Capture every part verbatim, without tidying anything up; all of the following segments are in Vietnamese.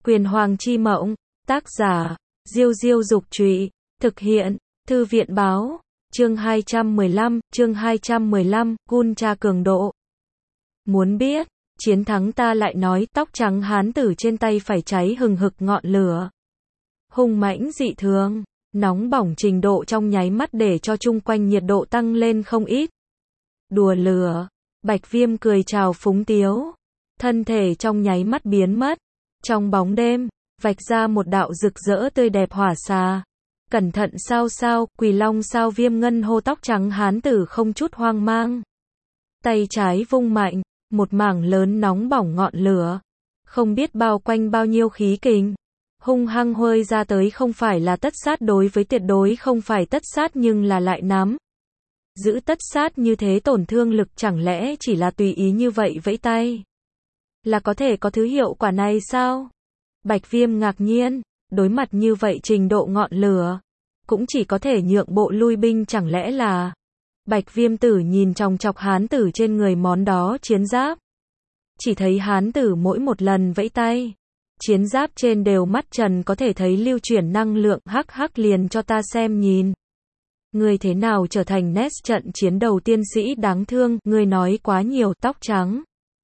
Quyền Hoàng chi mộng, tác giả, Diêu Diêu Dục Trụy, thực hiện, Thư viện Báo, chương hai trăm mười lăm, chương hai trăm mười lăm, gun tra cường độ. Muốn biết, chiến thắng ta lại nói, tóc trắng hán tử trên tay phải cháy hừng hực ngọn lửa. Hung mãnh dị thường, nóng bỏng trình độ trong nháy mắt để cho chung quanh nhiệt độ tăng lên không ít. Đùa lửa, Bạch Viêm cười chào phúng tiếu, thân thể trong nháy mắt biến mất. Trong bóng đêm, vạch ra một đạo rực rỡ tươi đẹp hỏa xà. Cẩn thận sao sao, Quỳ Long sao Viêm ngân hô, tóc trắng hán tử không chút hoang mang. Tay trái vung mạnh, một mảng lớn nóng bỏng ngọn lửa. Không biết bao quanh bao nhiêu khí kình. Hung hăng huơi ra tới, không phải là tất sát đối với tuyệt đối không phải tất sát nhưng là lại nắm. Giữ tất sát như thế tổn thương lực, chẳng lẽ chỉ là tùy ý như vậy vẫy tay là có thể có thứ hiệu quả này sao? Bạch Viêm ngạc nhiên, đối mặt như vậy trình độ ngọn lửa, cũng chỉ có thể nhượng bộ lui binh, chẳng lẽ là... Bạch Viêm tử nhìn chòng chọc hán tử trên người món đó chiến giáp. Chỉ thấy hán tử mỗi một lần vẫy tay, chiến giáp trên đều mắt trần có thể thấy lưu chuyển năng lượng, hắc hắc liền cho ta xem nhìn. Ngươi thế nào trở thành nét trận chiến đầu tiên sĩ đáng thương, ngươi nói quá nhiều, tóc trắng.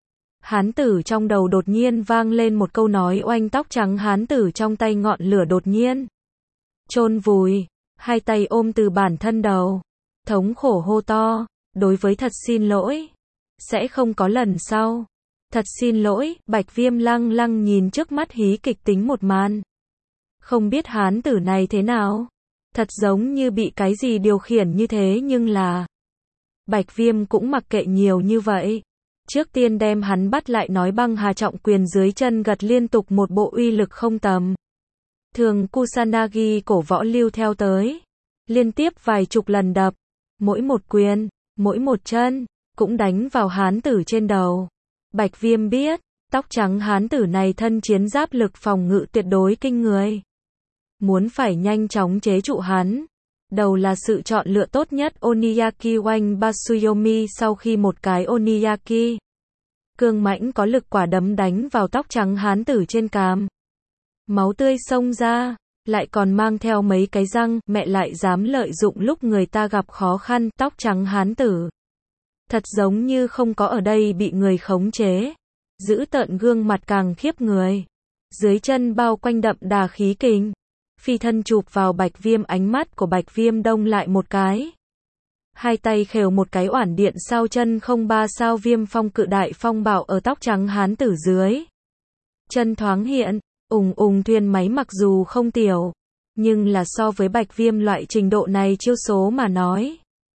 Hán tử trong đầu đột nhiên vang lên một câu nói oanh, tóc trắng hán tử trong tay ngọn lửa đột nhiên chôn vùi, hai tay ôm từ bản thân đầu, thống khổ hô to, đối với thật xin lỗi, sẽ không có lần sau. Thật xin lỗi, Bạch Viêm lăng lăng nhìn trước mắt hí kịch tính một màn. Không biết hán tử này thế nào, thật giống như bị cái gì điều khiển như thế, nhưng là Bạch Viêm cũng mặc kệ nhiều như vậy. Trước tiên đem hắn bắt lại, nói băng hà trọng quyền dưới chân gật liên tục một bộ uy lực không tầm thường Kusanagi cổ võ lưu theo tới, liên tiếp vài chục lần đập, mỗi một quyền, mỗi một chân, cũng đánh vào hán tử trên đầu. Bạch Viêm biết, tóc trắng hán tử này thân chiến giáp lực phòng ngự tuyệt đối kinh người. Muốn phải nhanh chóng chế trụ hắn, đầu là sự chọn lựa tốt nhất. Oniyaki Oanh Basuyomi, sau khi một cái Oniyaki cương mãnh có lực quả đấm đánh vào tóc trắng hán tử trên cằm, máu tươi xông ra, lại còn mang theo mấy cái răng, mẹ lại dám lợi dụng lúc người ta gặp khó khăn. Tóc trắng hán tử thật giống như không có ở đây, bị người khống chế, giữ tợn gương mặt càng khiếp người, dưới chân bao quanh đậm đà khí kình, phi thân chụp vào Bạch Viêm. Ánh mắt của Bạch Viêm đông lại một cái, hai tay khều một cái oản điện sao chân không ba sao Viêm phong cự đại phong bảo ở tóc trắng hán tử dưới chân thoáng hiện, ùng ùng thuyền máy mặc dù không tiểu, nhưng là so với Bạch Viêm loại trình độ này chiêu số mà nói,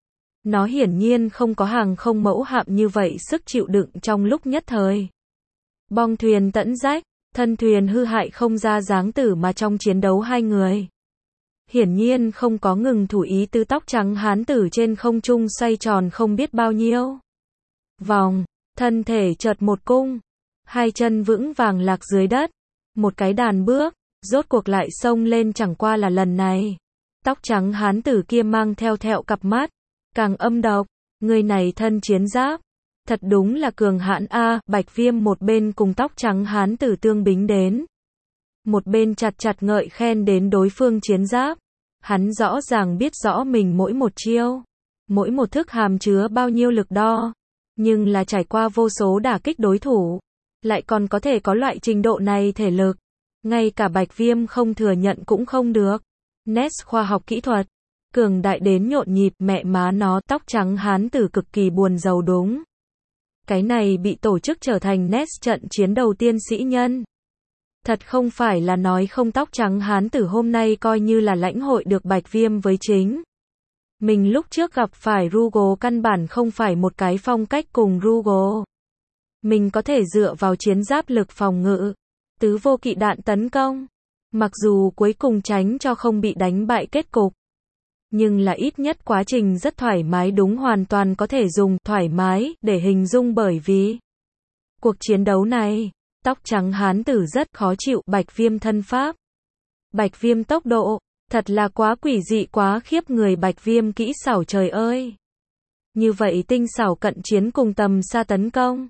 nó hiển nhiên không có hàng không mẫu hạm như vậy sức chịu đựng. Trong lúc nhất thời, bong thuyền tẫn rách, thân thuyền hư hại không ra dáng tử, mà trong chiến đấu hai người hiển nhiên không có ngừng thủ ý tứ. Tóc trắng hán tử trên không trung xoay tròn không biết bao nhiêu vòng, thân thể chợt một cung, hai chân vững vàng lạc dưới đất, một cái đàn bước, rốt cuộc lại xông lên. Chẳng qua là lần này, tóc trắng hán tử kia mang theo thẹo cặp mắt, càng âm độc. Người này thân chiến giáp, thật đúng là cường hãn a. Bạch Viêm một bên cùng tóc trắng hán tử tương bính đến, một bên chặt chặt ngợi khen đến đối phương chiến giáp. Hắn rõ ràng biết rõ mình mỗi một chiêu, mỗi một thức hàm chứa bao nhiêu lực đo, nhưng là trải qua vô số đả kích đối thủ, lại còn có thể có loại trình độ này thể lực, ngay cả Bạch Viêm không thừa nhận cũng không được. Nét khoa học kỹ thuật cường đại đến nhộn nhịp, mẹ má nó. Tóc trắng hán tử cực kỳ buồn rầu, đúng. Cái này bị tổ chức trở thành nét trận chiến đầu tiên sĩ nhân. Thật không phải là nói không, tóc trắng hán tử hôm nay coi như là lãnh hội được Bạch Viêm với chính. Mình lúc trước gặp phải Rugo căn bản không phải một cái phong cách cùng Rugo. Mình có thể dựa vào chiến giáp lực phòng ngự, tứ vô kỵ đạn tấn công. Mặc dù cuối cùng tránh cho không bị đánh bại kết cục, nhưng là ít nhất quá trình rất thoải mái, đúng, hoàn toàn có thể dùng thoải mái để hình dung. Bởi vì cuộc chiến đấu này, tóc trắng hán tử rất khó chịu. Bạch Viêm thân pháp, Bạch Viêm tốc độ, thật là quá quỷ dị, quá khiếp người. Bạch Viêm kỹ xảo, trời ơi, như vậy tinh xảo cận chiến cùng tầm xa tấn công,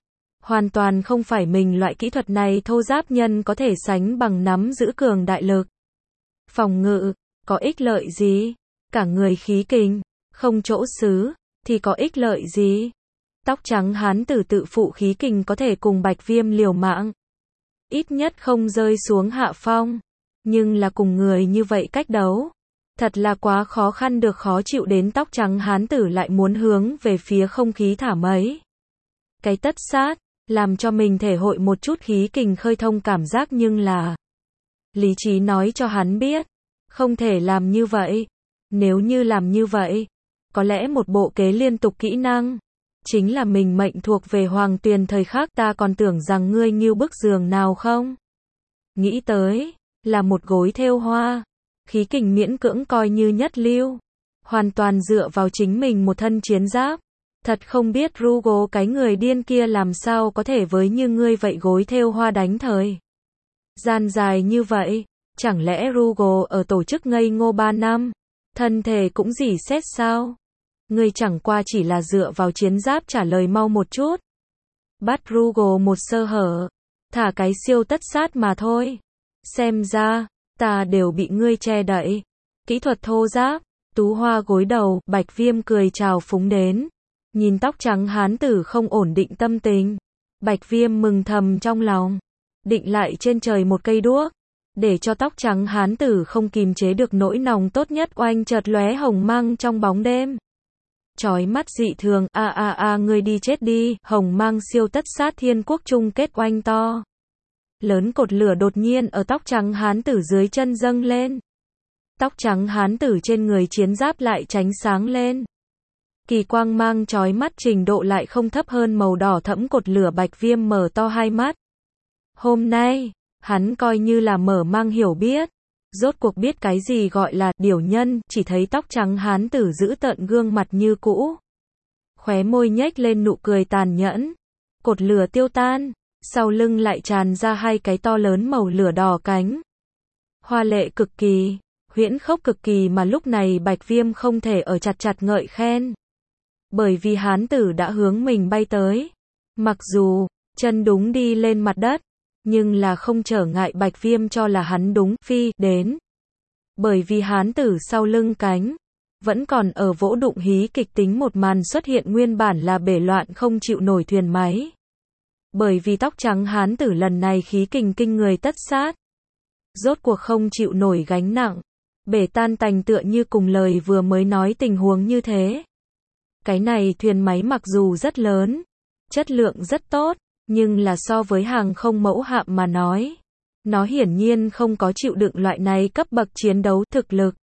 Hoàn toàn không phải mình loại kỹ thuật này thô giáp nhân có thể sánh bằng nắm giữ cường đại lực. Phòng ngự, có ích lợi gì? Cả người khí kình, không chỗ xứ, thì có ích lợi gì? Tóc trắng hán tử tự phụ khí kình có thể cùng Bạch Viêm liều mạng. Ít nhất không rơi xuống hạ phong. Nhưng là cùng người như vậy cách đấu. Thật là quá khó khăn được khó chịu đến tóc trắng hán tử lại muốn hướng về phía không khí thả mấy. Cái tất sát, làm cho mình thể hội một chút khí kình khơi thông cảm giác nhưng là lý trí nói cho hắn biết, không thể làm như vậy. Nếu như làm như vậy, có lẽ một bộ kế liên tục kỹ năng, chính là mình mệnh thuộc về Hoàng Tuyền thời khắc ta còn tưởng rằng ngươi nghiêu bức giường nào không? Nghĩ tới, là một gối thêu hoa, khí kình miễn cưỡng coi như nhất lưu, hoàn toàn dựa vào chính mình một thân chiến giáp. Thật không biết Rugo cái người điên kia làm sao có thể với như ngươi vậy gối thêu hoa đánh thời gian dài như vậy, chẳng lẽ Rugo ở tổ chức ngây ngô ba năm, thân thể cũng dỉ xét sao? Ngươi chẳng qua chỉ là dựa vào chiến giáp trả lời mau một chút. Bắt Rugo một sơ hở, thả cái siêu tất sát mà thôi. Xem ra, ta đều bị ngươi che đậy. Kỹ thuật thô giáp, tú hoa gối đầu, Bạch Viêm cười chào phúng đến. Nhìn tóc trắng hán tử không ổn định tâm tình. Bạch Viêm mừng thầm trong lòng. Định lại trên trời một cây đuốc. Để cho tóc trắng hán tử không kìm chế được nỗi nòng tốt nhất oanh chợt lóe hồng mang trong bóng đêm. Chói mắt dị thường, a a a ngươi đi chết đi, hồng mang siêu tất sát thiên quốc chung kết oanh to. Lớn cột lửa đột nhiên ở tóc trắng hán tử dưới chân dâng lên. Tóc trắng hán tử trên người chiến giáp lại tránh sáng lên. Kỳ quang mang chói mắt trình độ lại không thấp hơn màu đỏ thẫm cột lửa. Bạch Viêm mở to hai mắt. Hôm nay, hắn coi như là mở mang hiểu biết. Rốt cuộc biết cái gì gọi là điểu nhân, chỉ thấy tóc trắng hán tử giữ tợn gương mặt như cũ. Khóe môi nhếch lên nụ cười tàn nhẫn. Cột lửa tiêu tan, sau lưng lại tràn ra hai cái to lớn màu lửa đỏ cánh. Hoa lệ cực kỳ, huyễn khốc cực kỳ mà lúc này Bạch Viêm không thể ở chặt chặt ngợi khen. Bởi vì hán tử đã hướng mình bay tới. Mặc dù, chân đúng đi lên mặt đất, nhưng là không trở ngại Bạch Viêm cho là hắn đúng phi đến. Bởi vì hán tử sau lưng cánh, vẫn còn ở vỗ đụng hí kịch tính một màn xuất hiện nguyên bản là bể loạn không chịu nổi thuyền máy. Bởi vì tóc trắng hán tử lần này khí kình kinh người tất sát. Rốt cuộc không chịu nổi gánh nặng, bể tan tành tựa như cùng lời vừa mới nói tình huống như thế. Cái này thuyền máy mặc dù rất lớn, chất lượng rất tốt, nhưng là so với hàng không mẫu hạm mà nói, nó hiển nhiên không có chịu đựng loại này cấp bậc chiến đấu thực lực.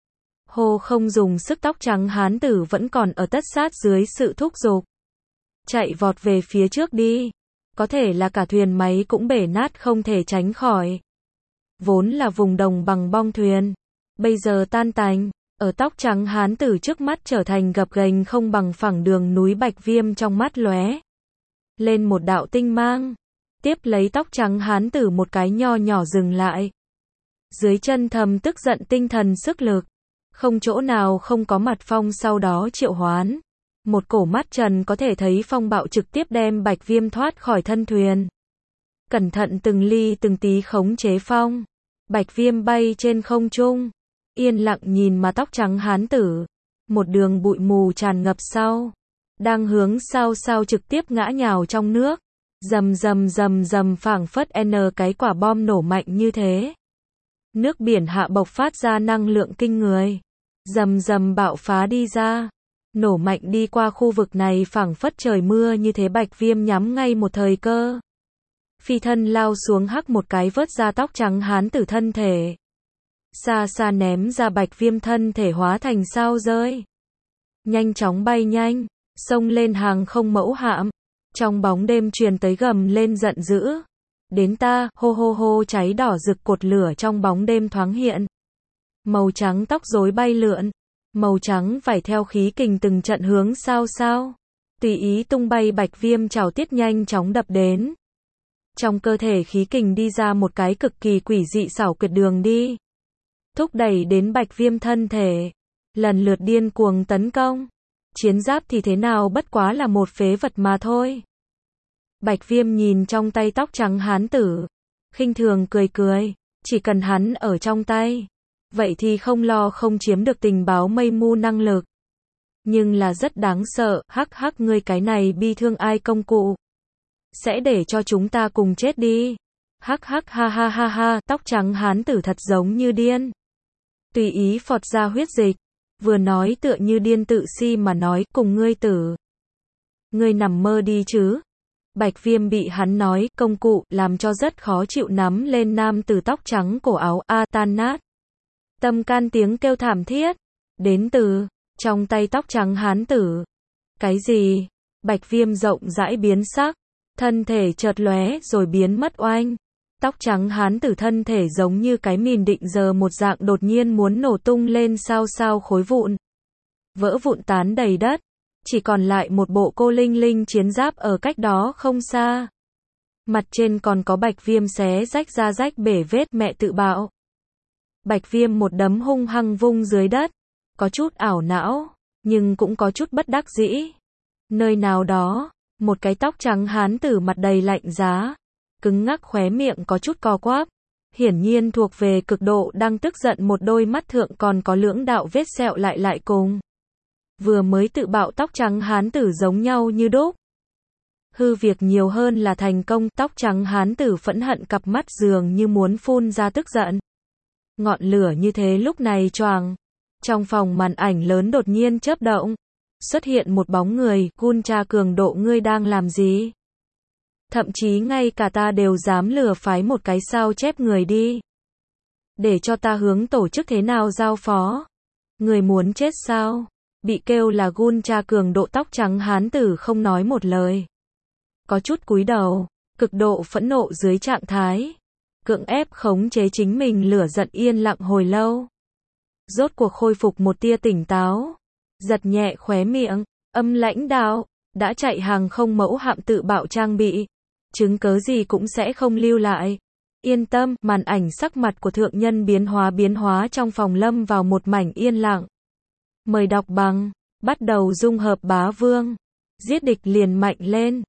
Hô không dùng sức tóc trắng hán tử vẫn còn ở tất sát dưới sự thúc giục. Chạy vọt về phía trước đi. Có thể là cả thuyền máy cũng bể nát không thể tránh khỏi. Vốn là vùng đồng bằng bong thuyền, bây giờ tan tành, ở tóc trắng hán tử trước mắt trở thành gập ghềnh không bằng phẳng đường núi. Bạch Viêm trong mắt lóe lên một đạo tinh mang, tiếp lấy tóc trắng hán tử một cái nho nhỏ dừng lại. Dưới chân thầm tức giận tinh thần sức lực, không chỗ nào không có mặt phong sau đó triệu hoán. Một cổ mắt trần có thể thấy phong bạo trực tiếp đem Bạch Viêm thoát khỏi thân thuyền. Cẩn thận từng ly từng tí khống chế phong. Bạch Viêm bay trên không trung, yên lặng nhìn mà tóc trắng hán tử. Một đường bụi mù tràn ngập sau, đang hướng sao sao trực tiếp ngã nhào trong nước. Rầm rầm rầm rầm phảng phất n cái quả bom nổ mạnh như thế. Nước biển hạ bộc phát ra năng lượng kinh người. Rầm rầm bạo phá đi ra. Nổ mạnh đi qua khu vực này phảng phất trời mưa như thế. Bạch Viêm nhắm ngay một thời cơ. Phi thân lao xuống hắc một cái vớt ra tóc trắng hán tử thân thể. Xa xa ném ra. Bạch Viêm thân thể hóa thành sao rơi. Nhanh chóng bay nhanh, xông lên hàng không mẫu hạm. Trong bóng đêm truyền tới gầm lên giận dữ. Đến ta, hô hô hô cháy đỏ rực cột lửa trong bóng đêm thoáng hiện. Màu trắng tóc rối bay lượn. Màu trắng vải theo khí kình từng trận hướng sao sao. Tùy ý tung bay. Bạch Viêm chảo tiết nhanh chóng đập đến. Trong cơ thể khí kình đi ra một cái cực kỳ quỷ dị xảo quyệt đường đi. Thúc đẩy đến Bạch Viêm thân thể. Lần lượt điên cuồng tấn công. Chiến giáp thì thế nào bất quá là một phế vật mà thôi. Bạch Viêm nhìn trong tay tóc trắng hán tử, khinh thường cười cười, chỉ cần hắn ở trong tay, vậy thì không lo không chiếm được tình báo mây mu năng lực. Nhưng là rất đáng sợ, hắc hắc ngươi cái này bi thương ai công cụ. Sẽ để cho chúng ta cùng chết đi. Hắc hắc ha ha ha ha, tóc trắng hán tử thật giống như điên. Tùy ý phọt ra huyết dịch, vừa nói tựa như điên tự si mà nói, cùng ngươi tử. Ngươi nằm mơ đi chứ. Bạch Viêm bị hắn nói, công cụ, làm cho rất khó chịu nắm lên nam tử tóc trắng cổ áo, a tan nát. Tâm can tiếng kêu thảm thiết, đến từ, trong tay tóc trắng hán tử. Cái gì? Bạch Viêm rộng rãi biến sắc, thân thể chợt lóe rồi biến mất oanh. Tóc trắng hán tử thân thể giống như cái mìn định giờ một dạng đột nhiên muốn nổ tung lên sao sao khối vụn. Vỡ vụn tán đầy đất, chỉ còn lại một bộ cô linh linh chiến giáp ở cách đó không xa. Mặt trên còn có Bạch Viêm xé rách ra rách bể vết mẹ tự bạo. Bạch Viêm một đấm hung hăng vung dưới đất, có chút ảo não, nhưng cũng có chút bất đắc dĩ. Nơi nào đó, một cái tóc trắng hán tử mặt đầy lạnh giá, cứng ngắc khóe miệng có chút co quắp, hiển nhiên thuộc về cực độ đang tức giận, một đôi mắt thượng còn có lưỡng đạo vết sẹo lại lại cùng. Vừa mới tự bạo tóc trắng hán tử giống nhau như đúc. Hư việc nhiều hơn là thành công, tóc trắng hán tử phẫn hận cặp mắt dường như muốn phun ra tức giận. Ngọn lửa như thế lúc này choàng. Trong phòng màn ảnh lớn đột nhiên chớp động. Xuất hiện một bóng người, Gun cha cường độ ngươi đang làm gì? Thậm chí ngay cả ta đều dám lừa phái một cái sao chép người đi. Để cho ta hướng tổ chức thế nào giao phó? Người muốn chết sao? Bị kêu là Gun cha cường độ tóc trắng hán tử không nói một lời. Có chút cúi đầu, cực độ phẫn nộ dưới trạng thái. Cưỡng ép khống chế chính mình lửa giận yên lặng hồi lâu. Rốt cuộc khôi phục một tia tỉnh táo. Giật nhẹ khóe miệng, âm lãnh đạo, đã chạy hàng không mẫu hạm tự bạo trang bị. Chứng cớ gì cũng sẽ không lưu lại. Yên tâm, màn ảnh sắc mặt của thượng nhân biến hóa biến hóa trong phòng lâm vào một mảnh yên lặng. Mời đọc bằng, bắt đầu dung hợp bá vương. Giết địch liền mạnh lên.